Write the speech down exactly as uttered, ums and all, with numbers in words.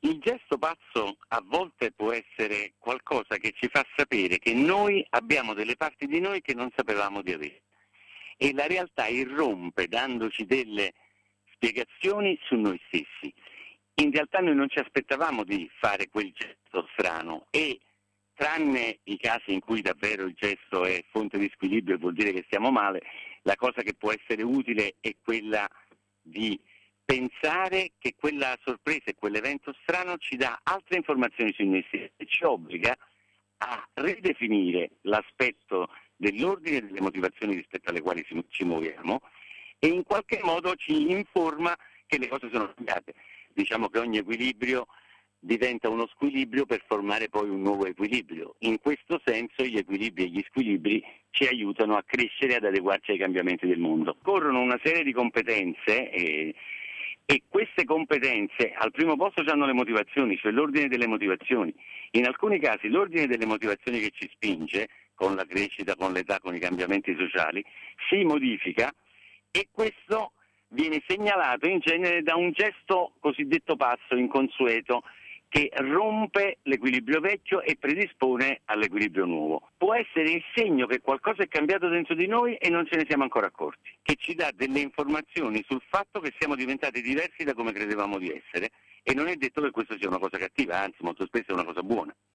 Il gesto pazzo a volte può essere qualcosa che ci fa sapere che noi abbiamo delle parti di noi che non sapevamo di avere e la realtà irrompe dandoci delle spiegazioni su noi stessi. In realtà noi non ci aspettavamo di fare quel gesto strano e tranne i casi in cui davvero il gesto è fonte di squilibrio e vuol dire che stiamo male, la cosa che può essere utile è quella di pensare che quella sorpresa e quell'evento strano ci dà altre informazioni su noi stessi e ci obbliga a ridefinire l'aspetto dell'ordine e delle motivazioni rispetto alle quali ci muoviamo e in qualche modo ci informa che le cose sono cambiate. Diciamo che ogni equilibrio diventa uno squilibrio per formare poi un nuovo equilibrio. In questo senso gli equilibri e gli squilibri ci aiutano a crescere e ad adeguarci ai cambiamenti del mondo. Corrono una serie di competenze e, e queste competenze al primo posto hanno le motivazioni, cioè l'ordine delle motivazioni. In alcuni casi l'ordine delle motivazioni che ci spinge, con la crescita, con l'età, con i cambiamenti sociali, si modifica e questo viene segnalato in genere da un gesto cosiddetto pazzo, inconsueto, che rompe l'equilibrio vecchio e predispone all'equilibrio nuovo. Può essere il segno che qualcosa è cambiato dentro di noi e non ce ne siamo ancora accorti, che ci dà delle informazioni sul fatto che siamo diventati diversi da come credevamo di essere e non è detto che questo sia una cosa cattiva, anzi molto spesso è una cosa buona.